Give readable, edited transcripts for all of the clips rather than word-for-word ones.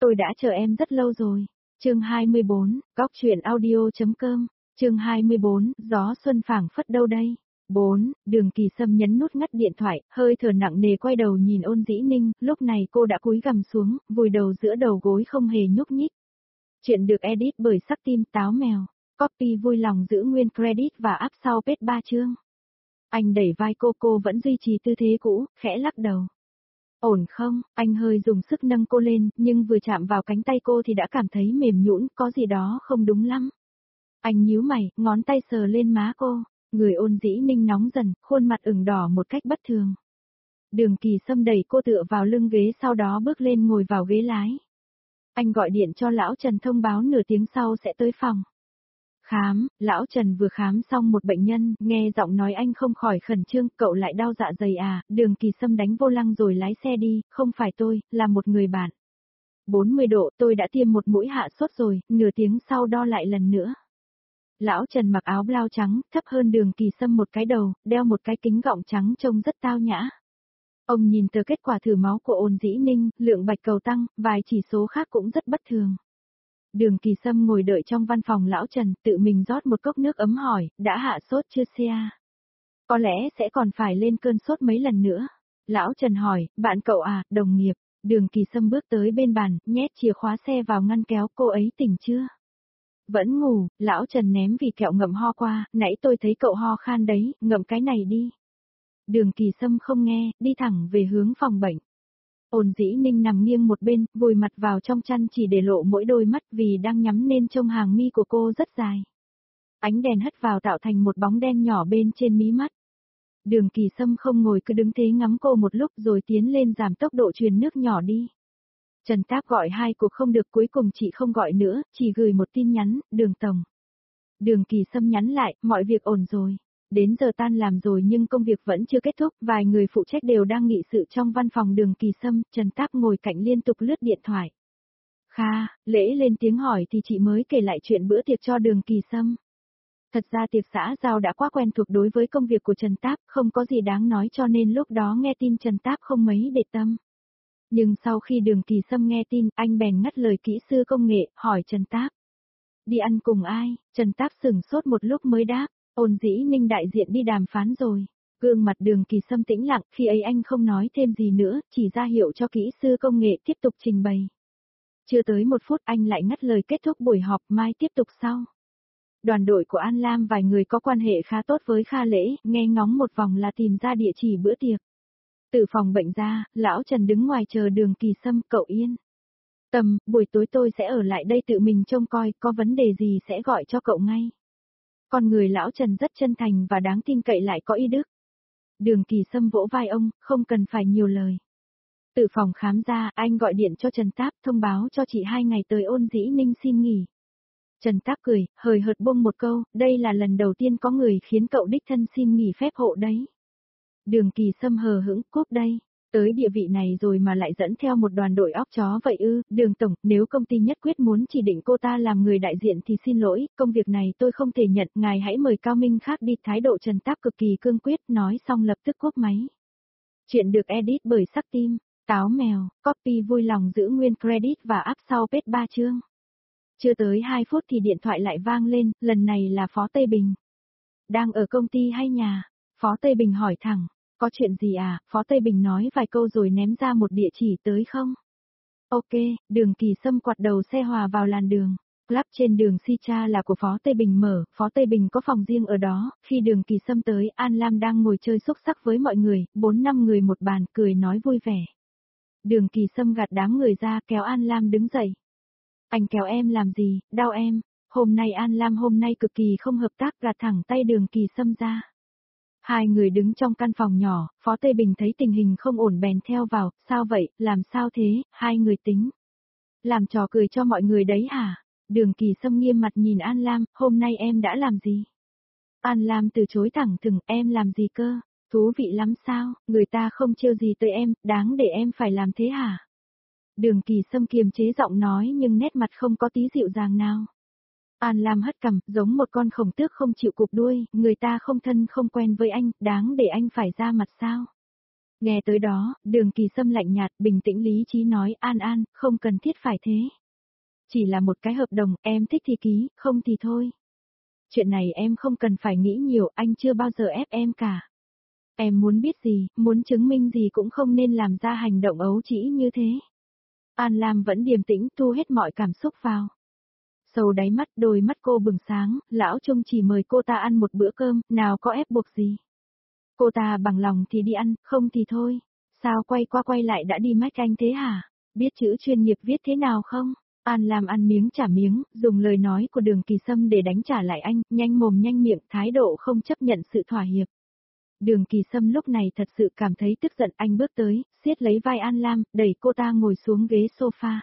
tôi đã chờ em rất lâu rồi. Chương 24, Góc truyện audio.com, chương 24, gió xuân phảng phất đâu đây? 4, Đường Kỳ Sâm nhấn nút ngắt điện thoại, hơi thở nặng nề quay đầu nhìn Ôn Dĩ Ninh, lúc này cô đã cúi gằm xuống, vùi đầu giữa đầu gối không hề nhúc nhích. Chuyện được edit bởi Sắc Tim Táo Mèo, copy vui lòng giữ nguyên credit và up sau page 3 chương. Anh đẩy vai cô vẫn duy trì tư thế cũ, khẽ lắc đầu. Ổn không, anh hơi dùng sức nâng cô lên, nhưng vừa chạm vào cánh tay cô thì đã cảm thấy mềm nhũn, có gì đó không đúng lắm. Anh nhíu mày, ngón tay sờ lên má cô, người Ôn Dĩ Ninh nóng dần, khuôn mặt ửng đỏ một cách bất thường. Đường Kỳ Sâm đẩy cô tựa vào lưng ghế sau đó bước lên ngồi vào ghế lái. Anh gọi điện cho lão Trần thông báo nửa tiếng sau sẽ tới phòng. Khám, lão Trần vừa khám xong một bệnh nhân, nghe giọng nói anh không khỏi khẩn trương, cậu lại đau dạ dày à, Đường Kỳ Sâm đánh vô lăng rồi lái xe đi, không phải tôi, là một người bạn. 40 độ, tôi đã tiêm một mũi hạ sốt rồi, nửa tiếng sau đo lại lần nữa. Lão Trần mặc áo blau trắng, thấp hơn Đường Kỳ Sâm một cái đầu, đeo một cái kính gọng trắng trông rất tao nhã. Ông nhìn tờ kết quả thử máu của Ôn Dĩ Ninh, lượng bạch cầu tăng, vài chỉ số khác cũng rất bất thường. Đường Kỳ Sâm ngồi đợi trong văn phòng lão Trần, tự mình rót một cốc nước ấm hỏi, đã hạ sốt chưa xe? Có lẽ sẽ còn phải lên cơn sốt mấy lần nữa. Lão Trần hỏi, bạn cậu à, đồng nghiệp. Đường Kỳ Sâm bước tới bên bàn, nhét chìa khóa xe vào ngăn kéo, cô ấy tỉnh chưa? Vẫn ngủ, lão Trần ném vì kẹo ngậm ho qua, nãy tôi thấy cậu ho khan đấy, ngậm cái này đi. Đường Kỳ Sâm không nghe, đi thẳng về hướng phòng bệnh. Ôn Dĩ Ninh nằm nghiêng một bên, vùi mặt vào trong chăn chỉ để lộ mỗi đôi mắt vì đang nhắm nên trông hàng mi của cô rất dài. Ánh đèn hất vào tạo thành một bóng đen nhỏ bên trên mí mắt. Đường Kỳ Sâm không ngồi cứ đứng thế ngắm cô một lúc rồi tiến lên giảm tốc độ truyền nước nhỏ đi. Trần Táp gọi 2 cuộc không được, cuối cùng chị không gọi nữa, chỉ gửi một tin nhắn, Đường Tổng. Đường Kỳ Sâm nhắn lại, mọi việc ổn rồi. Đến giờ tan làm rồi nhưng công việc vẫn chưa kết thúc, vài người phụ trách đều đang nghị sự trong văn phòng Đường Kỳ Sâm, Trần Táp ngồi cạnh liên tục lướt điện thoại. Kha, Lễ lên tiếng hỏi thì chị mới kể lại chuyện bữa tiệc cho Đường Kỳ Sâm. Thật ra tiệc xã giao đã quá quen thuộc đối với công việc của Trần Táp, không có gì đáng nói cho nên lúc đó nghe tin Trần Táp không mấy để tâm. Nhưng sau khi Đường Kỳ Sâm nghe tin, anh bèn ngắt lời kỹ sư công nghệ, hỏi Trần Táp. Đi ăn cùng ai? Trần Táp sửng sốt một lúc mới đáp. Ôn Dĩ Ninh đại diện đi đàm phán rồi. Gương mặt Đường Kỳ Sâm tĩnh lặng, khi ấy anh không nói thêm gì nữa, chỉ ra hiệu cho kỹ sư công nghệ tiếp tục trình bày. Chưa tới 1 phút anh lại ngắt lời kết thúc buổi họp, mai tiếp tục sau. Đoàn đội của An Lam vài người có quan hệ khá tốt với Kha Lễ, nghe ngóng một vòng là tìm ra địa chỉ bữa tiệc. Từ phòng bệnh ra, lão Trần đứng ngoài chờ Đường Kỳ Sâm, cậu yên tâm, buổi tối tôi sẽ ở lại đây tự mình trông coi, có vấn đề gì sẽ gọi cho cậu ngay. Con người lão Trần rất chân thành và đáng tin cậy lại có ý đức. Đường Kỳ Sâm vỗ vai ông, không cần phải nhiều lời. Từ phòng khám ra, anh gọi điện cho Trần Táp thông báo cho chị 2 ngày tới Ôn Dĩ Ninh xin nghỉ. Trần Táp cười, hời hợt buông một câu, đây là lần đầu tiên có người khiến cậu đích thân xin nghỉ phép hộ đấy. Đường Kỳ Sâm hờ hững, cúp đây. Tới địa vị này rồi mà lại dẫn theo một đoàn đội óc chó vậy ư, Đường Tổng, nếu công ty Nhất Quyết muốn chỉ định cô ta làm người đại diện thì xin lỗi, công việc này tôi không thể nhận, ngài hãy mời cao minh khác đi. Thái độ Trần Táp cực kỳ cương quyết, nói xong lập tức cúp máy. Chuyện được edit bởi Sắc Tim, Táo Mèo, copy vui lòng giữ nguyên credit và up sau page 3 chương. Chưa tới 2 phút thì điện thoại lại vang lên, lần này là Phó Tây Bình. Đang ở công ty hay nhà? Phó Tây Bình hỏi thẳng. Có chuyện gì à? Phó Tây Bình nói vài câu rồi ném ra một địa chỉ tới không? Ok, Đường Kỳ Sâm quạt đầu xe hòa vào làn đường. Club trên đường Sicha là của Phó Tây Bình mở, Phó Tây Bình có phòng riêng ở đó. Khi Đường Kỳ Sâm tới, An Lam đang ngồi chơi xúc xắc với mọi người, 4-5 người một bàn, cười nói vui vẻ. Đường Kỳ Sâm gạt đám người ra, kéo An Lam đứng dậy. Anh kéo em làm gì, đau em. Hôm nay An Lam hôm nay cực kỳ không hợp tác, gạt thẳng tay Đường Kỳ Sâm ra. 2 người đứng trong căn phòng nhỏ, Phó Tây Bình thấy tình hình không ổn bèn theo vào, sao vậy, làm sao thế, 2 người tính. Làm trò cười cho mọi người đấy hả? Đường Kỳ Sâm nghiêm mặt nhìn An Lam, hôm nay em đã làm gì? An Lam từ chối thẳng thừng, em làm gì cơ? Thú vị lắm sao, người ta không trêu gì tới em, đáng để em phải làm thế hả? Đường Kỳ Sâm kiềm chế giọng nói nhưng nét mặt không có tí dịu dàng nào. An Lam hất cằm, giống một con khổng tước không chịu cụp đuôi, người ta không thân không quen với anh, đáng để anh phải ra mặt sao? Nghe tới đó, Đường Kỳ Sâm lạnh nhạt, bình tĩnh lý trí nói An An, không cần thiết phải thế. Chỉ là một cái hợp đồng, em thích thì ký, không thì thôi. Chuyện này em không cần phải nghĩ nhiều, anh chưa bao giờ ép em cả. Em muốn biết gì, muốn chứng minh gì cũng không nên làm ra hành động ấu trĩ như thế. An Lam vẫn điềm tĩnh thu hết mọi cảm xúc vào. Sâu đáy mắt, đôi mắt cô bừng sáng, lão Trung chỉ mời cô ta ăn một bữa cơm, nào có ép buộc gì. Cô ta bằng lòng thì đi ăn, không thì thôi. Sao quay qua quay lại đã đi mách anh thế hả? Biết chữ chuyên nghiệp viết thế nào không? An Lam ăn miếng trả miếng, dùng lời nói của Đường Kỳ Sâm để đánh trả lại anh, nhanh mồm nhanh miệng, thái độ không chấp nhận sự thỏa hiệp. Đường Kỳ Sâm lúc này thật sự cảm thấy tức giận, anh bước tới, siết lấy vai An Lam, đẩy cô ta ngồi xuống ghế sofa.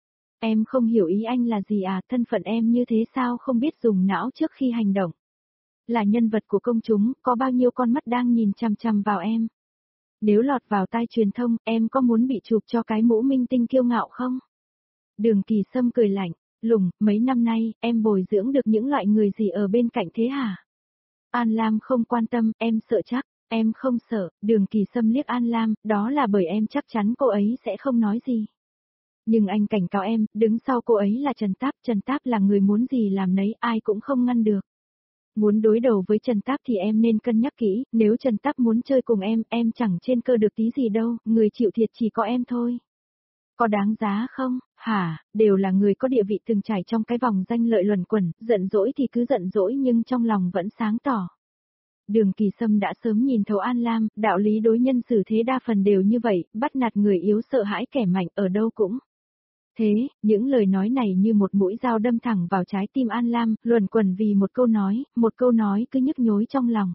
Em không hiểu ý anh là gì à, thân phận em như thế sao không biết dùng não trước khi hành động. Là nhân vật của công chúng, có bao nhiêu con mắt đang nhìn chằm chằm vào em. Nếu lọt vào tai truyền thông, em có muốn bị chụp cho cái mũ minh tinh kiêu ngạo không? Đường Kỳ Sâm cười lạnh, lùng, mấy năm nay, em bồi dưỡng được những loại người gì ở bên cạnh thế hả? An Lam không quan tâm, em sợ chắc, em không sợ, Đường Kỳ Sâm liếc An Lam, đó là bởi em chắc chắn cô ấy sẽ không nói gì. Nhưng anh cảnh cáo em, đứng sau cô ấy là Trần Táp là người muốn gì làm nấy, ai cũng không ngăn được. Muốn đối đầu với Trần Táp thì em nên cân nhắc kỹ, nếu Trần Táp muốn chơi cùng em chẳng trên cơ được tí gì đâu, người chịu thiệt chỉ có em thôi. Có đáng giá không? Hả, đều là người có địa vị từng trải trong cái vòng danh lợi luẩn quẩn, giận dỗi thì cứ giận dỗi nhưng trong lòng vẫn sáng tỏ. Đường Kỳ Sâm đã sớm nhìn thấu An Lam, đạo lý đối nhân xử thế đa phần đều như vậy, bắt nạt người yếu sợ hãi kẻ mạnh ở đâu cũng. Thế, những lời nói này như một mũi dao đâm thẳng vào trái tim An Lam, luẩn quẩn vì một câu nói cứ nhức nhối trong lòng.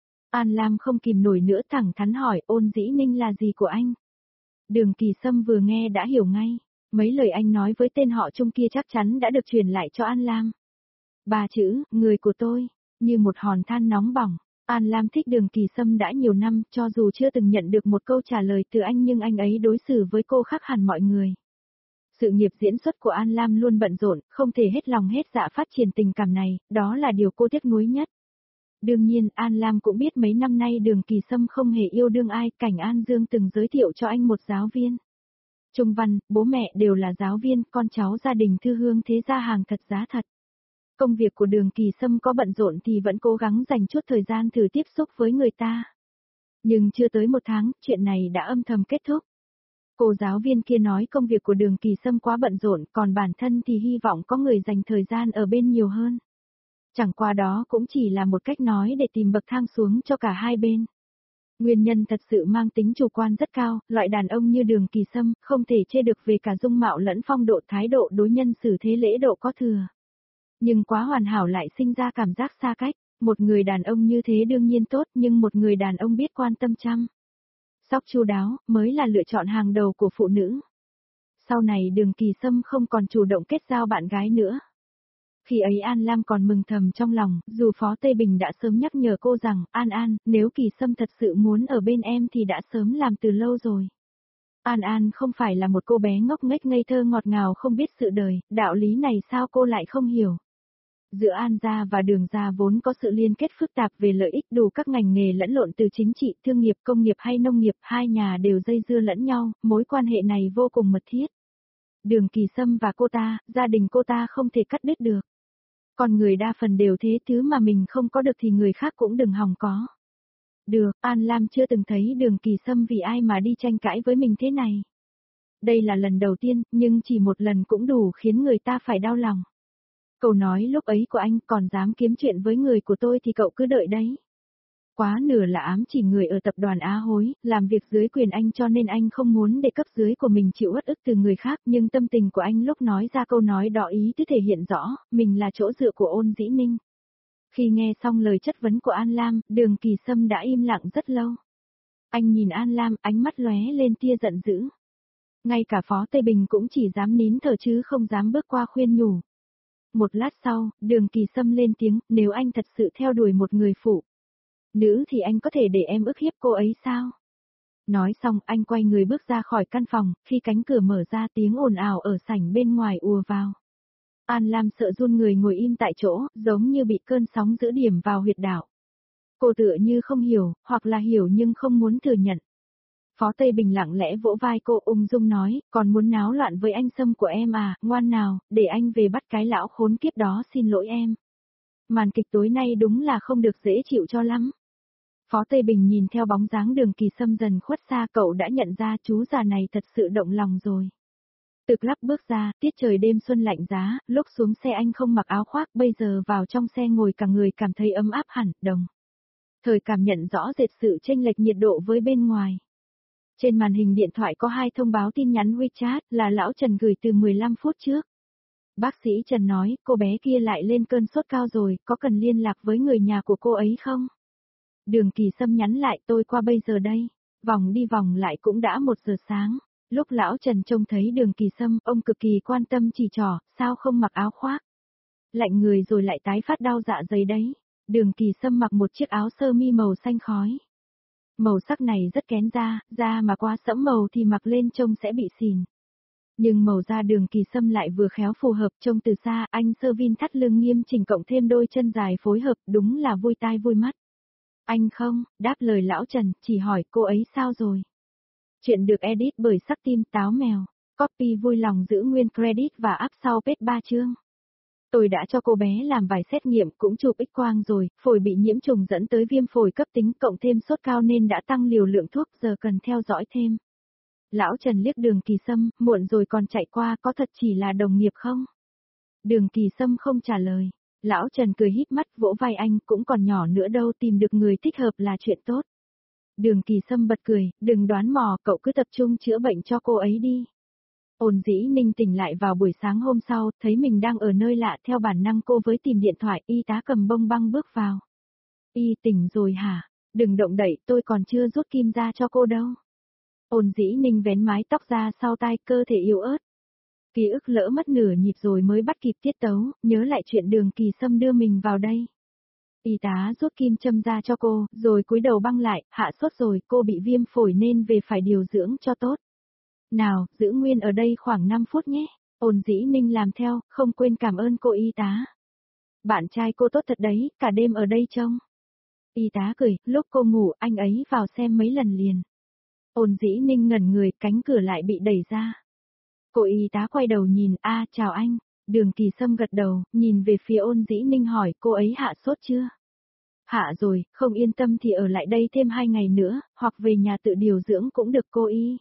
An Lam không kìm nổi nữa thẳng thắn hỏi Ôn Dĩ Ninh là gì của anh? Đường Kỳ Sâm vừa nghe đã hiểu ngay, mấy lời anh nói với tên họ Trung kia chắc chắn đã được truyền lại cho An Lam. Ba chữ, người của tôi, như một hòn than nóng bỏng. An Lam thích Đường Kỳ Sâm đã nhiều năm, cho dù chưa từng nhận được một câu trả lời từ anh nhưng anh ấy đối xử với cô khác hẳn mọi người. Sự nghiệp diễn xuất của An Lam luôn bận rộn, không thể hết lòng hết dạ phát triển tình cảm này, đó là điều cô tiếc nuối nhất. Đương nhiên, An Lam cũng biết mấy năm nay Đường Kỳ Sâm không hề yêu đương ai, Cảnh An Dương từng giới thiệu cho anh một giáo viên. Trung văn, bố mẹ đều là giáo viên, con cháu gia đình thư hương thế gia hàng thật giá thật. Công việc của Đường Kỳ Sâm có bận rộn thì vẫn cố gắng dành chút thời gian thử tiếp xúc với người ta. Nhưng chưa tới một tháng, chuyện này đã âm thầm kết thúc. Cô giáo viên kia nói công việc của Đường Kỳ Sâm quá bận rộn, còn bản thân thì hy vọng có người dành thời gian ở bên nhiều hơn. Chẳng qua đó cũng chỉ là một cách nói để tìm bậc thang xuống cho cả hai bên. Nguyên nhân thật sự mang tính chủ quan rất cao, loại đàn ông như Đường Kỳ Sâm không thể chê được về cả dung mạo lẫn phong độ thái độ đối nhân xử thế lễ độ có thừa. Nhưng quá hoàn hảo lại sinh ra cảm giác xa cách, một người đàn ông như thế đương nhiên tốt nhưng một người đàn ông biết quan tâm chăm sóc chu đáo mới là lựa chọn hàng đầu của phụ nữ. Sau này Đường Kỳ Sâm không còn chủ động kết giao bạn gái nữa. Khi ấy An Lam còn mừng thầm trong lòng, dù Phó Tây Bình đã sớm nhắc nhở cô rằng, An An, nếu Kỳ Sâm thật sự muốn ở bên em thì đã sớm làm từ lâu rồi. An An không phải là một cô bé ngốc nghếch ngây thơ ngọt ngào không biết sự đời, đạo lý này sao cô lại không hiểu. Giữa An gia và Đường gia vốn có sự liên kết phức tạp về lợi ích đủ các ngành nghề lẫn lộn từ chính trị, thương nghiệp, công nghiệp hay nông nghiệp, hai nhà đều dây dưa lẫn nhau, mối quan hệ này vô cùng mật thiết. Đường Kỳ Sâm và cô ta, gia đình cô ta không thể cắt đứt được. Con người đa phần đều thế, thứ mà mình không có được thì người khác cũng đừng hòng có. Được, An Lam chưa từng thấy Đường Kỳ Sâm vì ai mà đi tranh cãi với mình thế này. Đây là lần đầu tiên, nhưng chỉ một lần cũng đủ khiến người ta phải đau lòng. Câu nói lúc ấy của anh còn dám kiếm chuyện với người của tôi thì cậu cứ đợi đấy. Quá nửa là ám chỉ người ở tập đoàn Á Hối, làm việc dưới quyền anh cho nên anh không muốn để cấp dưới của mình chịu uất ức từ người khác, nhưng tâm tình của anh lúc nói ra câu nói đó ý tứ thể hiện rõ, mình là chỗ dựa của Ôn Dĩ Ninh. Khi nghe xong lời chất vấn của An Lam, Đường Kỳ Sâm đã im lặng rất lâu. Anh nhìn An Lam, ánh mắt lóe lên tia giận dữ. Ngay cả Phó Tây Bình cũng chỉ dám nín thở chứ không dám bước qua khuyên nhủ. Một lát sau, Đường Kỳ Sâm lên tiếng, nếu anh thật sự theo đuổi một người phụ nữ thì anh có thể để em ức hiếp cô ấy sao? Nói xong anh quay người bước ra khỏi căn phòng, khi cánh cửa mở ra tiếng ồn ào ở sảnh bên ngoài ùa vào. An Lam sợ run người ngồi im tại chỗ, giống như bị cơn sóng dữ điểm vào huyệt đạo. Cô tựa như không hiểu, hoặc là hiểu nhưng không muốn thừa nhận. Phó Tây Bình lặng lẽ vỗ vai cô ung dung nói, còn muốn náo loạn với anh Sâm của em à, ngoan nào, để anh về bắt cái lão khốn kiếp đó xin lỗi em. Màn kịch tối nay đúng là không được dễ chịu cho lắm. Phó Tây Bình nhìn theo bóng dáng Đường Kỳ Sâm dần khuất xa, cậu đã nhận ra chú già này thật sự động lòng rồi. Tực lắc bước ra, tiết trời đêm xuân lạnh giá, lúc xuống xe anh không mặc áo khoác, bây giờ vào trong xe ngồi cả người cảm thấy ấm áp hẳn, đồng thời cảm nhận rõ rệt sự chênh lệch nhiệt độ với bên ngoài. Trên màn hình điện thoại có 2 thông báo tin nhắn WeChat là lão Trần gửi từ 15 phút trước. Bác sĩ Trần nói, cô bé kia lại lên cơn sốt cao rồi, có cần liên lạc với người nhà của cô ấy không? Đường Kỳ Sâm nhắn lại, tôi qua bây giờ đây. Vòng đi vòng lại cũng đã 1 giờ sáng. Lúc lão Trần trông thấy Đường Kỳ Sâm, ông cực kỳ quan tâm chỉ trỏ, sao không mặc áo khoác? Lạnh người rồi lại tái phát đau dạ dày đấy. Đường Kỳ Sâm mặc một chiếc áo sơ mi màu xanh khói. Màu sắc này rất kén da mà quá sẫm màu thì mặc lên trông sẽ bị xìn. Nhưng màu da Đường Kỳ Sâm lại vừa khéo phù hợp, trông từ xa anh sơ vin thắt lưng nghiêm chỉnh cộng thêm đôi chân dài phối hợp, đúng là vui tai vui mắt. Anh không, đáp lời lão Trần, chỉ hỏi cô ấy sao rồi. Chuyện được edit bởi Sắc Tim Táo Mèo. Copy vui lòng giữ nguyên credit và up sau page 3 chương. Tôi đã cho cô bé làm vài xét nghiệm cũng chụp X-quang rồi, phổi bị nhiễm trùng dẫn tới viêm phổi cấp tính cộng thêm sốt cao nên đã tăng liều lượng thuốc, giờ cần theo dõi thêm. Lão Trần liếc Đường Kỳ Sâm, muộn rồi còn chạy qua, có thật chỉ là đồng nghiệp không? Đường Kỳ Sâm không trả lời. Lão Trần cười híp mắt vỗ vai anh, cũng còn nhỏ nữa đâu, tìm được người thích hợp là chuyện tốt. Đường Kỳ Sâm bật cười, đừng đoán mò, cậu cứ tập trung chữa bệnh cho cô ấy đi. Ôn Dĩ Ninh tỉnh lại vào buổi sáng hôm sau, thấy mình đang ở nơi lạ, theo bản năng cô với tìm điện thoại, y tá cầm bông băng bước vào. Y tỉnh rồi hả? Đừng động đậy, tôi còn chưa rút kim ra cho cô đâu. Ôn Dĩ Ninh vén mái tóc ra sau tai, cơ thể yếu ớt. Ký ức lỡ mất nửa nhịp rồi mới bắt kịp tiết tấu, nhớ lại chuyện Đường Kỳ Sâm đưa mình vào đây. Y tá rút kim châm ra cho cô, rồi cúi đầu băng lại, hạ sốt rồi, cô bị viêm phổi nên về phải điều dưỡng cho tốt. Nào, giữ nguyên ở đây khoảng 5 phút nhé. Ôn Dĩ Ninh làm theo, không quên cảm ơn cô y tá. Bạn trai cô tốt thật đấy, cả đêm ở đây trông. Y tá cười, lúc cô ngủ, anh ấy vào xem mấy lần liền. Ôn Dĩ Ninh ngẩn người, cánh cửa lại bị đẩy ra. Cô y tá quay đầu nhìn, chào anh. Đường Kỳ Sâm gật đầu, nhìn về phía Ôn Dĩ Ninh hỏi, cô ấy hạ sốt chưa? Hạ rồi, không yên tâm thì ở lại đây thêm 2 ngày nữa, hoặc về nhà tự điều dưỡng cũng được cô y.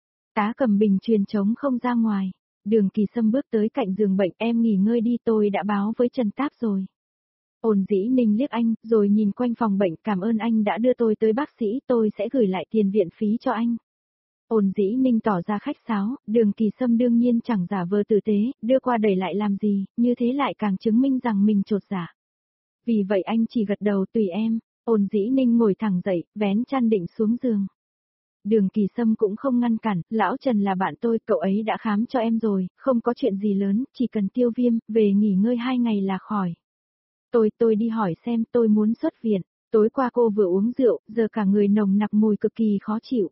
Tá cầm bình truyền trống không ra ngoài. Đường Kỳ Sâm bước tới cạnh giường bệnh, em nghỉ ngơi đi, tôi đã báo với Trần Táp rồi. Ôn Dĩ Ninh liếc anh, rồi nhìn quanh phòng bệnh, cảm ơn anh đã đưa tôi tới bác sĩ, tôi sẽ gửi lại tiền viện phí cho anh. Ôn Dĩ Ninh tỏ ra khách sáo, Đường Kỳ Sâm đương nhiên chẳng giả vờ tử tế, đưa qua đẩy lại làm gì, như thế lại càng chứng minh rằng mình chột dạ. Vì vậy anh chỉ gật đầu tùy em. Ôn Dĩ Ninh ngồi thẳng dậy, vén chăn định xuống giường. Đường Kỳ Sâm cũng không ngăn cản, lão Trần là bạn tôi, cậu ấy đã khám cho em rồi, không có chuyện gì lớn, chỉ cần tiêu viêm, về nghỉ ngơi 2 ngày là khỏi. Tôi đi hỏi xem, tôi muốn xuất viện. Tối qua cô vừa uống rượu, giờ cả người nồng nặc mùi cực kỳ khó chịu.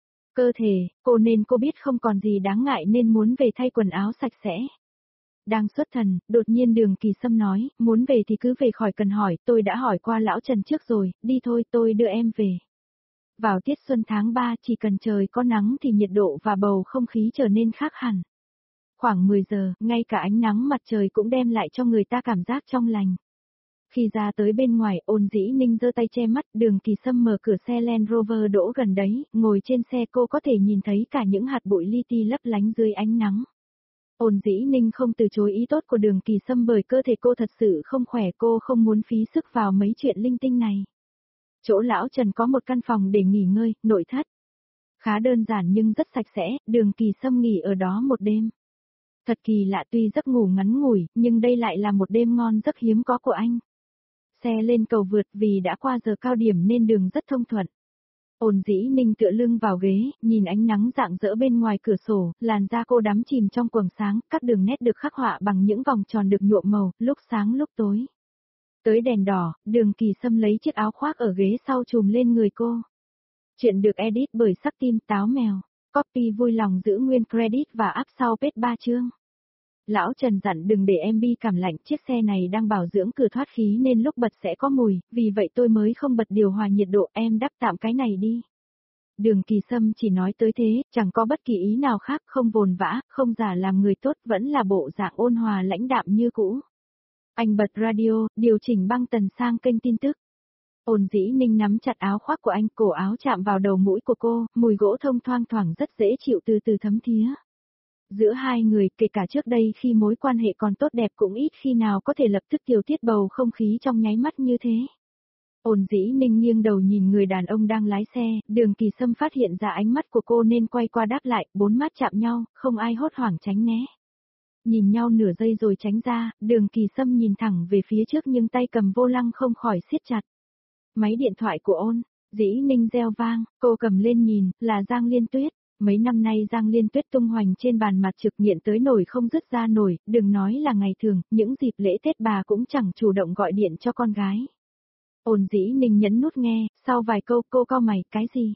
Cơ thể, cô biết không còn gì đáng ngại nên muốn về thay quần áo sạch sẽ. Đang xuất thần, đột nhiên Đường Kỳ Sâm nói, muốn về thì cứ về khỏi cần hỏi, tôi đã hỏi qua lão Trần trước rồi, đi thôi tôi đưa em về. Vào tiết xuân tháng 3 chỉ cần trời có nắng thì nhiệt độ và bầu không khí trở nên khác hẳn. Khoảng 10 giờ, ngay cả ánh nắng mặt trời cũng đem lại cho người ta cảm giác trong lành. Khi ra tới bên ngoài, Ôn Dĩ Ninh giơ tay che mắt, Đường Kỳ Sâm mở cửa xe Land Rover đỗ gần đấy, ngồi trên xe cô có thể nhìn thấy cả những hạt bụi li ti lấp lánh dưới ánh nắng. Ôn Dĩ Ninh không từ chối ý tốt của Đường Kỳ Sâm bởi cơ thể cô thật sự không khỏe, cô không muốn phí sức vào mấy chuyện linh tinh này. Chỗ lão Trần có một căn phòng để nghỉ ngơi, nội thất. Khá đơn giản nhưng rất sạch sẽ, Đường Kỳ Sâm nghỉ ở đó một đêm. Thật kỳ lạ, tuy giấc ngủ ngắn ngủi, nhưng đây lại là một đêm ngon rất hiếm có của anh. Xe lên cầu vượt, vì đã qua giờ cao điểm nên đường rất thông thuận. Ôn Dĩ Ninh tựa lưng vào ghế, nhìn ánh nắng rạng rỡ bên ngoài cửa sổ, làn da cô đắm chìm trong quầng sáng, các đường nét được khắc họa bằng những vòng tròn được nhuộm màu, lúc sáng lúc tối. Tới đèn đỏ, Đường Kỳ Sâm lấy chiếc áo khoác ở ghế sau trùm lên người cô. Chuyện được edit bởi Sắc Tim Táo Mèo. Copy vui lòng giữ nguyên credit và up sau page 3 chương. Lão Trần dặn đừng để MB cảm lạnh, chiếc xe này đang bảo dưỡng cửa thoát khí nên lúc bật sẽ có mùi, vì vậy tôi mới không bật điều hòa nhiệt độ, em đắp tạm cái này đi. Đường Kỳ Sâm chỉ nói tới thế, chẳng có bất kỳ ý nào khác, không vồn vã, không giả làm người tốt, vẫn là bộ dạng ôn hòa lãnh đạm như cũ. Anh bật radio, điều chỉnh băng tần sang kênh tin tức. Ôn Dĩ Ninh nắm chặt áo khoác của anh, cổ áo chạm vào đầu mũi của cô, mùi gỗ thông thoang thoảng rất dễ chịu từ từ thấm thía. Giữa hai người, kể cả trước đây khi mối quan hệ còn tốt đẹp cũng ít khi nào có thể lập tức điều tiết bầu không khí trong nháy mắt như thế. Ôn Dĩ Ninh nghiêng đầu nhìn người đàn ông đang lái xe, Đường Kỳ Sâm phát hiện ra ánh mắt của cô nên quay qua đáp lại, bốn mắt chạm nhau, không ai hốt hoảng tránh né. Nhìn nhau nửa giây rồi tránh ra, Đường Kỳ Sâm nhìn thẳng về phía trước nhưng tay cầm vô lăng không khỏi siết chặt. Máy điện thoại của Ôn Dĩ Ninh reo vang, cô cầm lên nhìn, là Giang Liên Tuyết. Mấy năm nay Giang Liên Tuyết tung hoành trên bàn mặt trực nghiện tới nổi không dứt ra nổi, đừng nói là ngày thường, những dịp lễ Tết bà cũng chẳng chủ động gọi điện cho con gái. Ôn Dĩ Ninh nhấn nút nghe, sau vài câu cô cau mày, cái gì?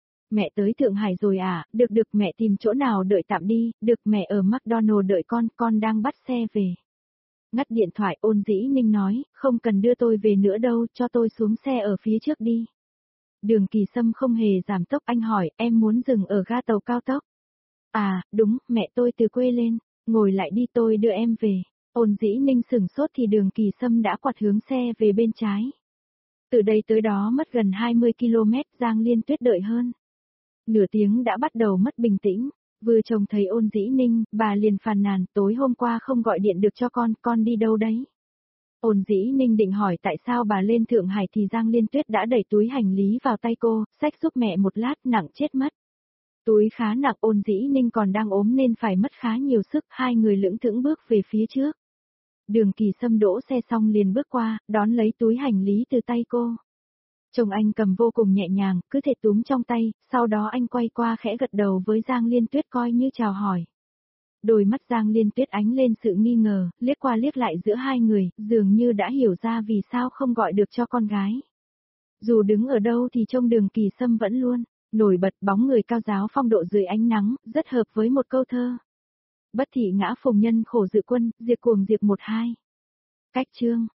Mẹ tới Thượng Hải rồi à, được mẹ tìm chỗ nào đợi tạm đi, được mẹ ở McDonald đợi con đang bắt xe về. Ngắt điện thoại Ôn Dĩ Ninh nói, không cần đưa tôi về nữa đâu, cho tôi xuống xe ở phía trước đi. Đường Kỳ Sâm không hề giảm tốc, anh hỏi, em muốn dừng ở ga tàu cao tốc. À, đúng, mẹ tôi từ quê lên, ngồi lại đi tôi đưa em về. Ôn Dĩ Ninh sửng sốt thì Đường Kỳ Sâm đã quạt hướng xe về bên trái. Từ đây tới đó mất gần 20 km, Giang Liên Tuyết đợi hơn. Nửa tiếng đã bắt đầu mất bình tĩnh, vừa trông thấy Ôn Dĩ Ninh, bà liền phàn nàn, tối hôm qua không gọi điện được cho con đi đâu đấy. Ôn Dĩ Ninh định hỏi tại sao bà lên Thượng Hải thì Giang Liên Tuyết đã đẩy túi hành lý vào tay cô, xách giúp mẹ một lát, nặng chết mất. Túi khá nặng, Ôn Dĩ Ninh còn đang ốm nên phải mất khá nhiều sức, hai người lững thững bước về phía trước. Đường Kỳ Sâm đỗ xe xong liền bước qua, đón lấy túi hành lý từ tay cô. Chồng anh cầm vô cùng nhẹ nhàng, cứ thể túm trong tay, sau đó anh quay qua khẽ gật đầu với Giang Liên Tuyết coi như chào hỏi. Đôi mắt Giang Liên Tuyết ánh lên sự nghi ngờ, liếc qua liếc lại giữa hai người, dường như đã hiểu ra vì sao không gọi được cho con gái. Dù đứng ở đâu thì trông Đường Kỳ Sâm vẫn luôn nổi bật, bóng người cao giáo phong độ dưới ánh nắng, rất hợp với một câu thơ. Bất thị ngã phùng nhân khổ dự quân, diệt cuồng diệt 12. Cách chương